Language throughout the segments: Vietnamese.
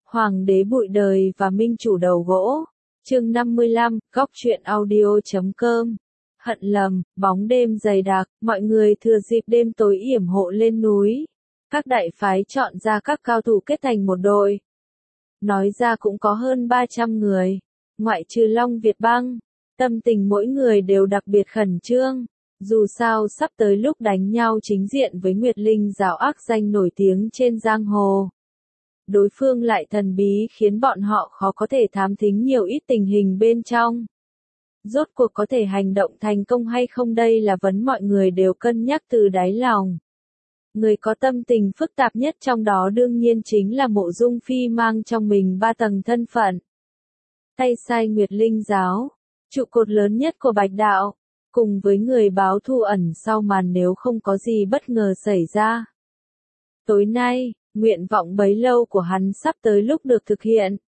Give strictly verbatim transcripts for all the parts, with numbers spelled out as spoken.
Hoàng đế bụi đời và minh chủ đầu gỗ. Chương năm mươi lăm, góc truyện audio chấm com. Hận lầm, bóng đêm dày đặc, mọi người thừa dịp đêm tối yểm hộ lên núi. Các đại phái chọn ra các cao thủ kết thành một đội. Nói ra cũng có hơn ba trăm người, ngoại trừ Long Việt Băng. Tâm tình mỗi người đều đặc biệt khẩn trương. Dù sao sắp tới lúc đánh nhau chính diện với Nguyệt Linh giáo ác danh nổi tiếng trên giang hồ. Đối phương lại thần bí khiến bọn họ khó có thể thám thính nhiều ít tình hình bên trong. Rốt cuộc có thể hành động thành công hay không đây là vấn mọi người đều cân nhắc từ đáy lòng. Người có tâm tình phức tạp nhất trong đó đương nhiên chính là Mộ Dung Phi mang trong mình ba tầng thân phận. Tay sai Nguyệt Linh giáo, trụ cột lớn nhất của Bạch Đạo, cùng với người báo thù ẩn sau màn nếu không có gì bất ngờ xảy ra. Tối nay, nguyện vọng bấy lâu của hắn sắp tới lúc được thực hiện.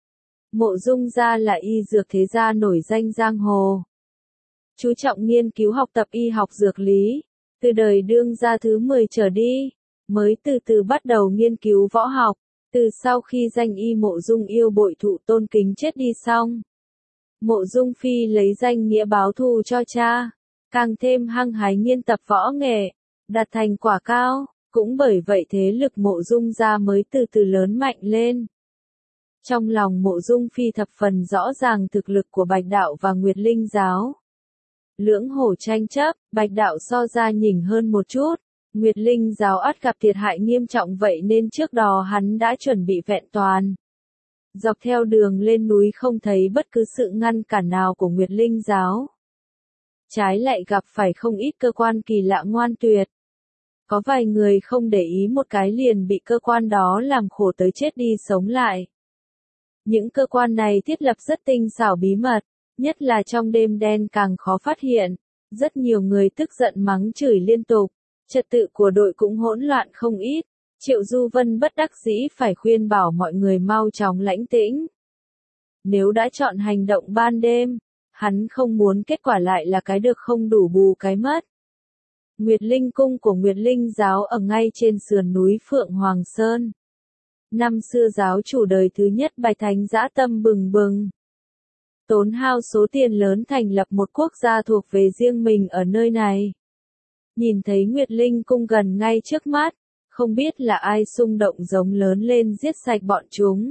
Mộ Dung gia là y dược thế gia nổi danh giang hồ. Chú trọng nghiên cứu học tập y học dược lý, từ đời đương gia thứ mười trở đi, mới từ từ bắt đầu nghiên cứu võ học, từ sau khi danh y Mộ Dung yêu bội thụ tôn kính chết đi xong. Mộ Dung Phi lấy danh nghĩa báo thù cho cha, càng thêm hăng hái nghiên tập võ nghệ, đạt thành quả cao, cũng bởi vậy thế lực Mộ Dung gia mới từ từ lớn mạnh lên. Trong lòng Mộ Dung Phi thập phần rõ ràng thực lực của Bạch Đạo và Nguyệt Linh giáo. Lưỡng hổ tranh chấp, Bạch Đạo so ra nhỉnh hơn một chút, Nguyệt Linh giáo ắt gặp thiệt hại nghiêm trọng vậy nên trước đó hắn đã chuẩn bị vẹn toàn. Dọc theo đường lên núi không thấy bất cứ sự ngăn cản nào của Nguyệt Linh giáo. Trái lại gặp phải không ít cơ quan kỳ lạ ngoan tuyệt. Có vài người không để ý một cái liền bị cơ quan đó làm khổ tới chết đi sống lại. Những cơ quan này thiết lập rất tinh xảo bí mật, nhất là trong đêm đen càng khó phát hiện. Rất nhiều người tức giận mắng chửi liên tục, trật tự của đội cũng hỗn loạn không ít. Triệu Du Vân bất đắc dĩ phải khuyên bảo mọi người mau chóng lãnh tĩnh. Nếu đã chọn hành động ban đêm, hắn không muốn kết quả lại là cái được không đủ bù cái mất. Nguyệt Linh cung của Nguyệt Linh giáo ở ngay trên sườn núi Phượng Hoàng Sơn. Năm xưa giáo chủ đời thứ nhất Bạch Thánh dã tâm bừng bừng. Tốn hao số tiền lớn thành lập một quốc gia thuộc về riêng mình ở nơi này. Nhìn thấy Nguyệt Linh cung gần ngay trước mắt, không biết là ai xung động giống lớn lên giết sạch bọn chúng.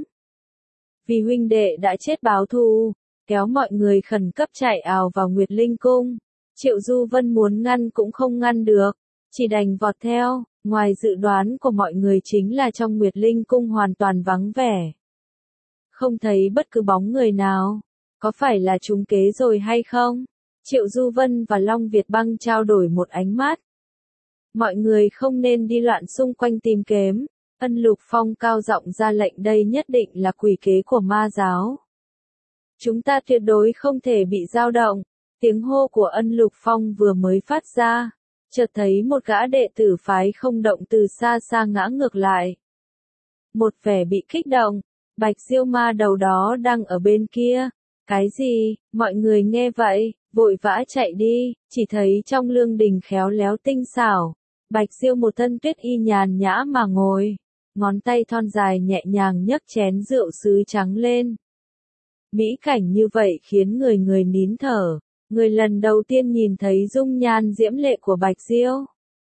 Vì huynh đệ đã chết báo thù, kéo mọi người khẩn cấp chạy ào vào Nguyệt Linh cung. Triệu Du Vân muốn ngăn cũng không ngăn được, chỉ đành vọt theo. Ngoài dự đoán của mọi người chính là trong Nguyệt Linh cung hoàn toàn vắng vẻ. Không thấy bất cứ bóng người nào. Có phải là trúng kế rồi hay không? Triệu Du Vân và Long Việt Băng trao đổi một ánh mắt. Mọi người không nên đi loạn xung quanh tìm kiếm. Ân Lục Phong cao giọng ra lệnh đây nhất định là quỷ kế của ma giáo. Chúng ta tuyệt đối không thể bị dao động. Tiếng hô của Ân Lục Phong vừa mới phát ra, chợt thấy một gã đệ tử phái không động từ xa xa ngã ngược lại. Một vẻ bị kích động, Bạch Diêu ma đầu đó đang ở bên kia. Cái gì? Mọi người nghe vậy, vội vã chạy đi, chỉ thấy trong lương đình khéo léo tinh xảo. Bạch Diêu một thân tuyết y nhàn nhã mà ngồi, ngón tay thon dài nhẹ nhàng nhấc chén rượu sứ trắng lên. Mỹ cảnh như vậy khiến người người nín thở, người lần đầu tiên nhìn thấy dung nhan diễm lệ của Bạch Diêu.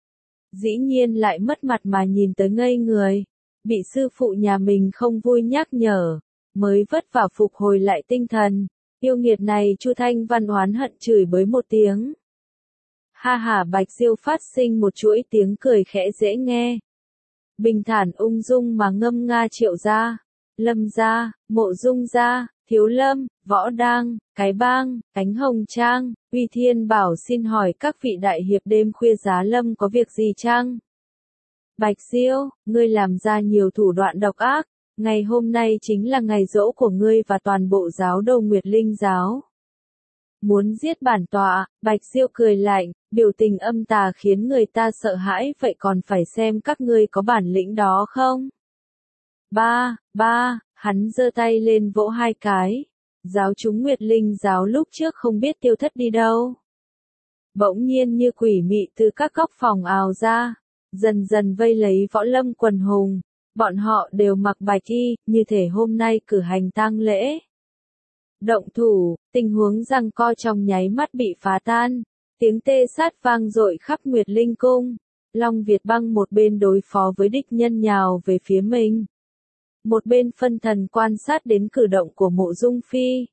Dĩ nhiên lại mất mặt mà nhìn tới ngây người, bị sư phụ nhà mình không vui nhắc nhở, mới vất vả phục hồi lại tinh thần. Yêu nghiệt này Chu Thanh Văn oán hận chửi bới một tiếng. Ha ha Bạch Diêu phát sinh một chuỗi tiếng cười khẽ dễ nghe. Bình thản ung dung mà ngâm nga Triệu gia, Lâm gia, Mộ Dung gia, Thiếu Lâm, Võ Đang, Cái Bang, Cánh Hồng Trang, Uy Thiên Bảo xin hỏi các vị đại hiệp đêm khuya giá lâm có việc gì chăng? Bạch Diêu, ngươi làm ra nhiều thủ đoạn độc ác, ngày hôm nay chính là ngày giỗ của ngươi và toàn bộ giáo đồ Nguyệt Linh giáo. Muốn giết bản tọa, Bạch Diêu cười lạnh, biểu tình âm tà khiến người ta sợ hãi vậy còn phải xem các ngươi có bản lĩnh đó không? Ba, ba, hắn giơ tay lên vỗ hai cái. Giáo chúng Nguyệt Linh giáo lúc trước không biết tiêu thất đi đâu. Bỗng nhiên như quỷ mị từ các góc phòng ào ra, dần dần vây lấy Võ Lâm quần hùng, Bọn họ đều mặc bạch y, như thể hôm nay cử hành tang lễ. Động thủ, tình huống giằng co trong nháy mắt bị phá tan. Tiếng tê sát vang dội khắp Nguyệt Linh Cung. Long Việt Băng một bên đối phó với địch nhân nhào về phía mình. Một bên phân thần quan sát đến cử động của Mộ Dung Phi.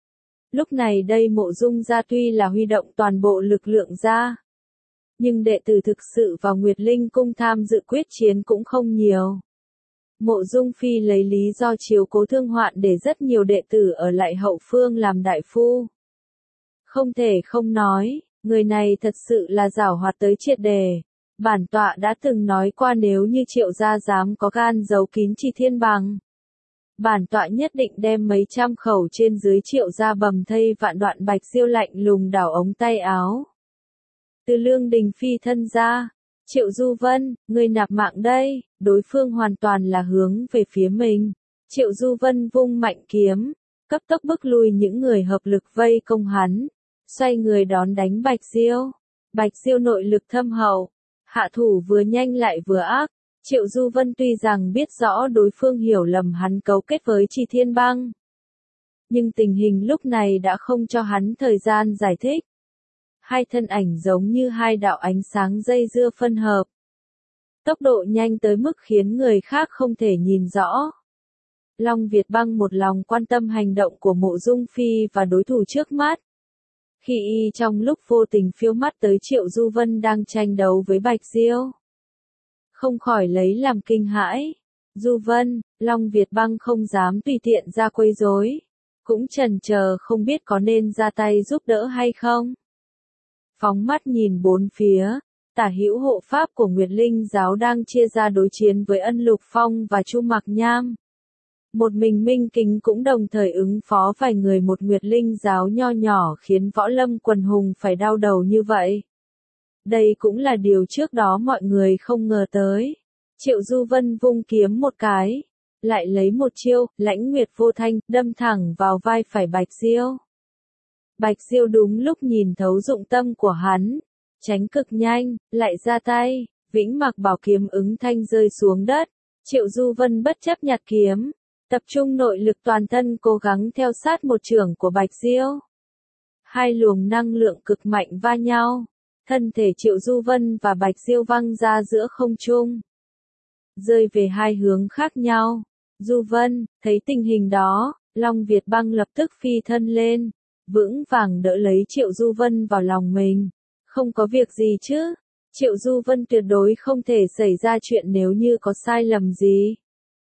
Lúc này đây Mộ Dung gia tuy là huy động toàn bộ lực lượng ra. Nhưng đệ tử thực sự vào Nguyệt Linh Cung tham dự quyết chiến cũng không nhiều. Mộ Dung Phi lấy lý do chiếu cố thương hoạn để rất nhiều đệ tử ở lại hậu phương làm đại phu. Không thể không nói, người này thật sự là giảo hoạt tới triệt đề. Bản tọa đã từng nói qua nếu như Triệu gia dám có gan giấu kín Trì Thiên Bằng. Bản tọa nhất định đem mấy trăm khẩu trên dưới Triệu gia bầm thây vạn đoạn. Bạch Diêu lạnh lùng đảo ống tay áo. Từ Lương Đình phi thân ra. Triệu Du Vân, ngươi nạp mạng đây, đối phương hoàn toàn là hướng về phía mình. Triệu Du Vân vung mạnh kiếm, cấp tốc bức lui những người hợp lực vây công hắn, xoay người đón đánh Bạch Diêu. Bạch Diêu nội lực thâm hậu, hạ thủ vừa nhanh lại vừa ác. Triệu Du Vân tuy rằng biết rõ đối phương hiểu lầm hắn cấu kết với Trì Thiên Băng, nhưng tình hình lúc này đã không cho hắn thời gian giải thích. Hai thân ảnh giống như hai đạo ánh sáng dây dưa phân hợp. Tốc độ nhanh tới mức khiến người khác không thể nhìn rõ. Long Việt Băng một lòng quan tâm hành động của Mộ Dung Phi và đối thủ trước mắt. Khi y trong lúc vô tình phiêu mắt tới Triệu Du Vân đang tranh đấu với Bạch Diêu, không khỏi lấy làm kinh hãi. Du Vân, Long Việt Băng không dám tùy tiện ra quấy rối, cũng chần chờ không biết có nên ra tay giúp đỡ hay không. Phóng mắt nhìn bốn phía, tả hữu hộ pháp của Nguyệt Linh giáo đang chia ra đối chiến với Ân Lục Phong và Chu Mạc Nham. Một mình Minh Kính cũng đồng thời ứng phó vài người một Nguyệt Linh giáo nho nhỏ khiến võ lâm quần hùng phải đau đầu như vậy. Đây cũng là điều trước đó mọi người không ngờ tới. Triệu Du Vân vung kiếm một cái, lại lấy một chiêu, lãnh nguyệt vô thanh, đâm thẳng vào vai phải Bạch Diêu. Bạch Diêu đúng lúc nhìn thấu dụng tâm của hắn, tránh cực nhanh, lại ra tay, vĩnh mặc bảo kiếm ứng thanh rơi xuống đất. Triệu Du Vân bất chấp nhặt kiếm, tập trung nội lực toàn thân cố gắng theo sát một chưởng của Bạch Diêu. Hai luồng năng lượng cực mạnh va nhau, thân thể Triệu Du Vân và Bạch Diêu văng ra giữa không trung, rơi về hai hướng khác nhau. Du Vân, thấy tình hình đó, Long Việt Băng lập tức phi thân lên, vững vàng đỡ lấy Triệu Du Vân vào lòng mình. Không có việc gì chứ? Triệu Du Vân tuyệt đối không thể xảy ra chuyện nếu như có sai lầm gì.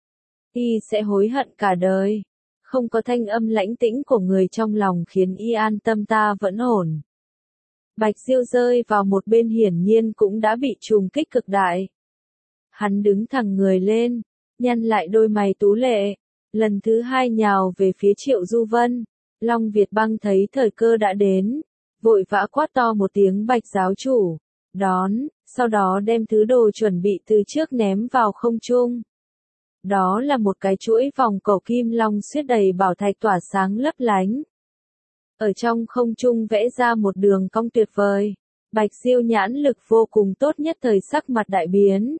Y sẽ hối hận cả đời. Không có thanh âm lãnh tĩnh của người trong lòng khiến y an tâm ta vẫn ổn. Bạch Diêu rơi vào một bên hiển nhiên cũng đã bị trùng kích cực đại. Hắn đứng thẳng người lên, nhăn lại đôi mày tú lệ, lần thứ hai nhào về phía Triệu Du Vân. Long Việt Băng thấy thời cơ đã đến, vội vã quát to một tiếng Bạch giáo chủ, đón, sau đó đem thứ đồ chuẩn bị từ trước ném vào không trung. Đó là một cái chuỗi vòng cổ kim long xuyết đầy bảo thạch tỏa sáng lấp lánh. Ở trong không trung vẽ ra một đường cong tuyệt vời. Bạch Diêu nhãn lực vô cùng tốt nhất thời sắc mặt đại biến.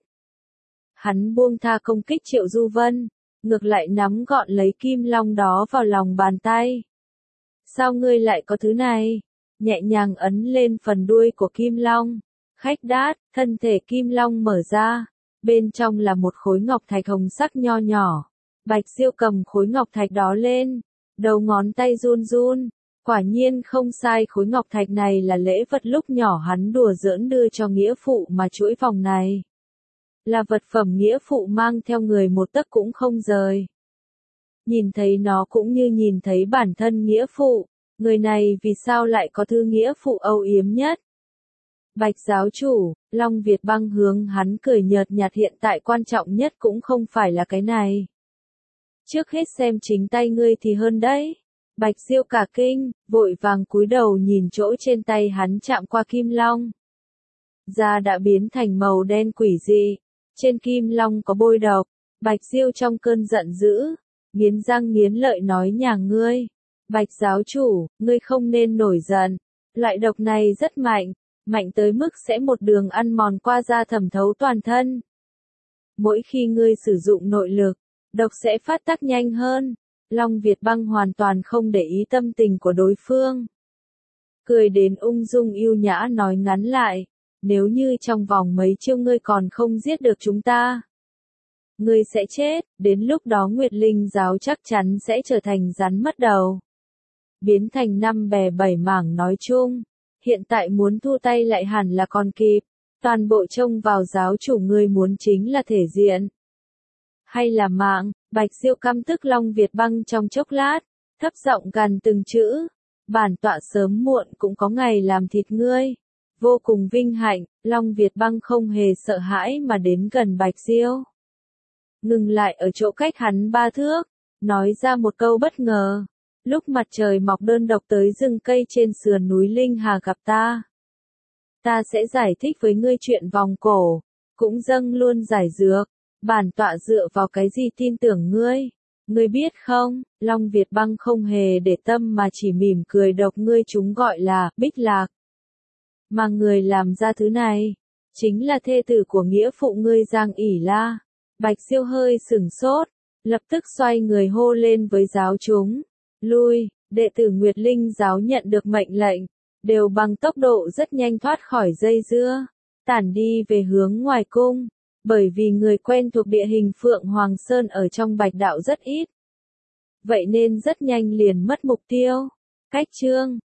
Hắn buông tha công kích Triệu Du Vân, ngược lại nắm gọn lấy kim long đó vào lòng bàn tay. Sao ngươi lại có thứ này? Nhẹ nhàng ấn lên phần đuôi của kim long. Khách đát, thân thể kim long mở ra. Bên trong là một khối ngọc thạch hồng sắc nho nhỏ. Bạch Diêu cầm khối ngọc thạch đó lên, đầu ngón tay run run. Quả nhiên không sai, khối ngọc thạch này là lễ vật lúc nhỏ hắn đùa giỡn đưa cho nghĩa phụ, mà chuỗi vòng này là vật phẩm nghĩa phụ mang theo người một tấc cũng không rời. Nhìn thấy nó cũng như nhìn thấy bản thân nghĩa phụ, người này vì sao lại có thứ nghĩa phụ âu yếm nhất. Bạch giáo chủ, Long Việt Băng hướng hắn cười nhợt nhạt, hiện tại quan trọng nhất cũng không phải là cái này. Trước hết xem chính tay ngươi thì hơn đấy. Bạch Diêu cả kinh, vội vàng cúi đầu nhìn chỗ trên tay hắn chạm qua kim long. Da đã biến thành màu đen quỷ dị, trên kim long có bôi độc. Bạch Diêu trong cơn giận dữ, nghiến răng nghiến lợi nói nhà ngươi. Bạch giáo chủ, ngươi không nên nổi giận, loại độc này rất mạnh, mạnh tới mức sẽ một đường ăn mòn qua da thẩm thấu toàn thân. mỗi khi ngươi sử dụng nội lực, độc sẽ phát tác nhanh hơn. Long Việt Băng hoàn toàn không để ý tâm tình của đối phương. Cười đến ung dung yêu nhã nói ngắn lại, nếu như trong vòng mấy chiêu ngươi còn không giết được chúng ta, ngươi sẽ chết, đến lúc đó Nguyệt Linh giáo chắc chắn sẽ trở thành rắn mất đầu. Biến thành năm bè bảy mảng nói chung, hiện tại muốn thu tay lại hẳn là còn kịp, toàn bộ trông vào giáo chủ ngươi muốn chính là thể diện. Hay là mạng, Bạch Diêu căm tức Long Việt Băng trong chốc lát, thấp giọng gằn từng chữ, bản tọa sớm muộn cũng có ngày làm thịt ngươi. Vô cùng vinh hạnh, Long Việt Băng không hề sợ hãi mà đến gần Bạch Diêu. Ngừng lại ở chỗ cách hắn ba thước, nói ra một câu bất ngờ. Lúc mặt trời mọc đơn độc tới rừng cây trên sườn núi Linh Hà gặp ta, ta sẽ giải thích với ngươi chuyện vòng cổ, cũng dâng luôn giải dược. Bản tọa dựa vào cái gì tin tưởng ngươi? Ngươi biết không, Long Việt Băng không hề để tâm mà chỉ mỉm cười độc ngươi chúng gọi là Bích Lạc. Mà người làm ra thứ này, chính là thê tử của nghĩa phụ ngươi Giang ỉ La. Bạch Diêu hơi sửng sốt, lập tức xoay người hô lên với giáo chúng. Lui, đệ tử Nguyệt Linh giáo nhận được mệnh lệnh, đều bằng tốc độ rất nhanh thoát khỏi dây dưa, tản đi về hướng ngoài cung. Bởi vì người quen thuộc địa hình Phượng Hoàng Sơn ở trong Bạch Đạo rất ít. Vậy nên rất nhanh liền mất mục tiêu. Cách chương